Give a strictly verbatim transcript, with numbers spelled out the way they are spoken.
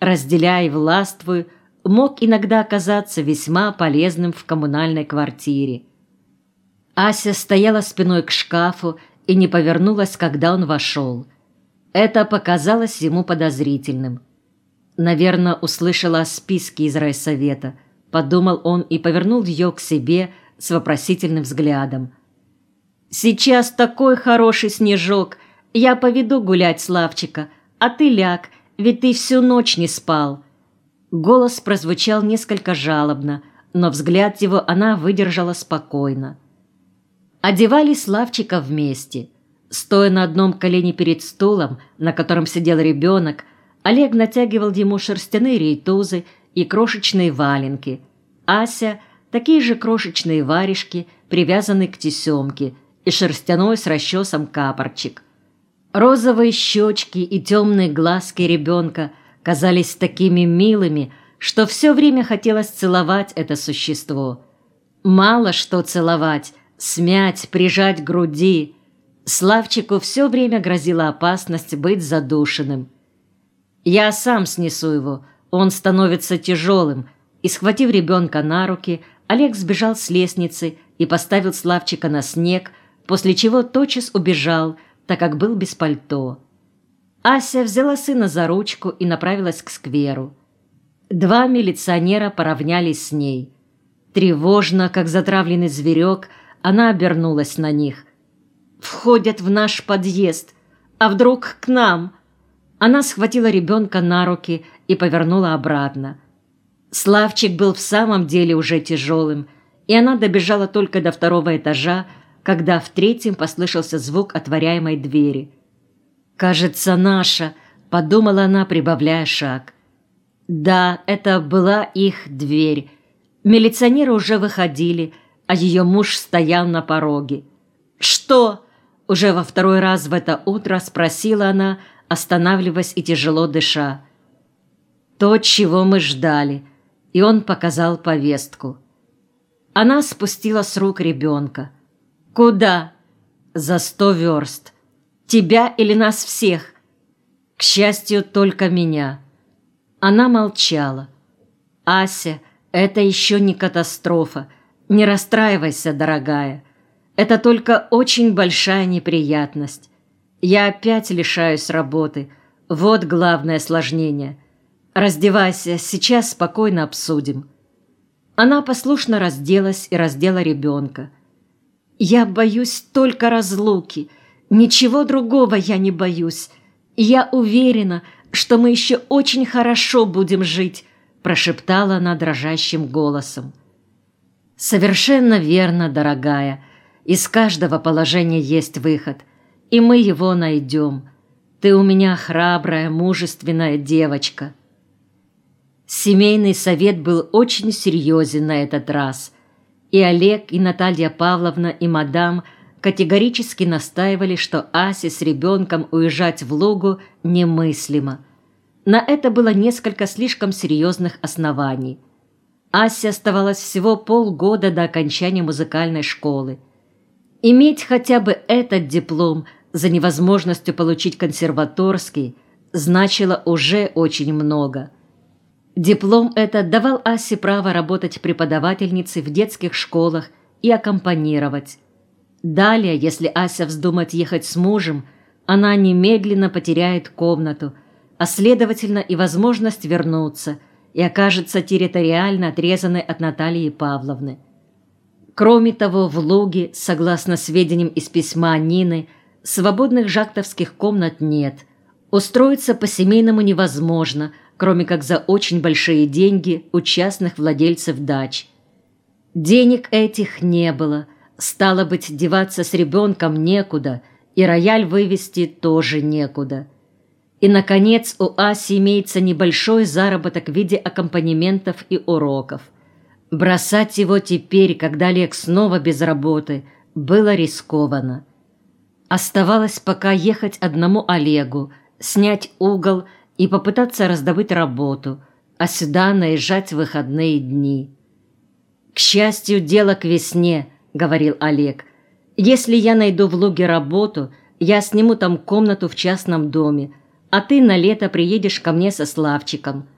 разделяя и властвуя, мог иногда оказаться весьма полезным в коммунальной квартире. Ася стояла спиной к шкафу и не повернулась, когда он вошел. Это показалось ему подозрительным. Наверное, услышала о списке из райсовета, подумал он и повернул ее к себе с вопросительным взглядом. «Сейчас такой хороший снежок, я поведу гулять Славчика, а ты ляг, ведь ты всю ночь не спал». Голос прозвучал несколько жалобно, но взгляд его она выдержала спокойно. Одевали Славчика вместе. Стоя на одном колене перед стулом, на котором сидел ребенок, Олег натягивал ему шерстяные рейтузы и крошечные валенки. Ася – такие же крошечные варежки, привязанные к тесемке, и шерстяной с расчесом капорчик. Розовые щечки и темные глазки ребенка казались такими милыми, что все время хотелось целовать это существо. Мало что целовать, смять, прижать к груди. Славчику все время грозила опасность быть задушенным. «Я сам снесу его, он становится тяжелым», и, схватив ребенка на руки, Олег сбежал с лестницы и поставил Славчика на снег, после чего тотчас убежал, так как был без пальто. Ася взяла сына за ручку и направилась к скверу. Два милиционера поравнялись с ней. Тревожно, как затравленный зверек, она обернулась на них. «Входят в наш подъезд. А вдруг к нам?» Она схватила ребенка на руки и повернула обратно. Славчик был в самом деле уже тяжелым, и она добежала только до второго этажа, когда в третьем послышался звук отворяемой двери. «Кажется, наша», — подумала она, прибавляя шаг. Да, это была их дверь. Милиционеры уже выходили, а ее муж стоял на пороге. «Что?» — уже во второй раз в это утро спросила она, останавливаясь и тяжело дыша. «То, чего мы ждали», — и он показал повестку. Она спустила с рук ребенка. «Куда?» «За сто верст. Тебя или нас всех?» «К счастью, только меня». Она молчала. «Ася, это еще не катастрофа. Не расстраивайся, дорогая. Это только очень большая неприятность. Я опять лишаюсь работы. Вот главное осложнение. Раздевайся, сейчас спокойно обсудим». Она послушно разделась и раздела ребенка. «Я боюсь только разлуки. Ничего другого я не боюсь. Я уверена, что мы еще очень хорошо будем жить», прошептала она дрожащим голосом. «Совершенно верно, дорогая. Из каждого положения есть выход, и мы его найдем. Ты у меня храбрая, мужественная девочка». Семейный совет был очень серьезен на этот раз. И Олег, и Наталья Павловна, и мадам категорически настаивали, что Асе с ребенком уезжать в Лугу немыслимо. На это было несколько слишком серьезных оснований. Асе оставалось всего полгода до окончания музыкальной школы. Иметь хотя бы этот диплом за невозможностью получить консерваторский значило уже очень много. Диплом этот давал Асе право работать преподавательницей в детских школах и аккомпанировать. Далее, если Ася вздумает ехать с мужем, она немедленно потеряет комнату, а следовательно и возможность вернуться, и окажется территориально отрезанной от Натальи Павловны. Кроме того, в Луге, согласно сведениям из письма Нины, свободных жактовских комнат нет. Устроиться по-семейному невозможно, кроме как за очень большие деньги у частных владельцев дач. Денег этих не было, стало быть, деваться с ребенком некуда, и рояль вывести тоже некуда. И, наконец, у Аси имеется небольшой заработок в виде аккомпанементов и уроков. Бросать его теперь, когда Олег снова без работы, было рискованно. Оставалось пока ехать одному Олегу, снять угол и попытаться раздобыть работу, а сюда наезжать в выходные дни. «К счастью, дело к весне», — говорил Олег. «Если я найду в Луге работу, я сниму там комнату в частном доме, а ты на лето приедешь ко мне со Славчиком.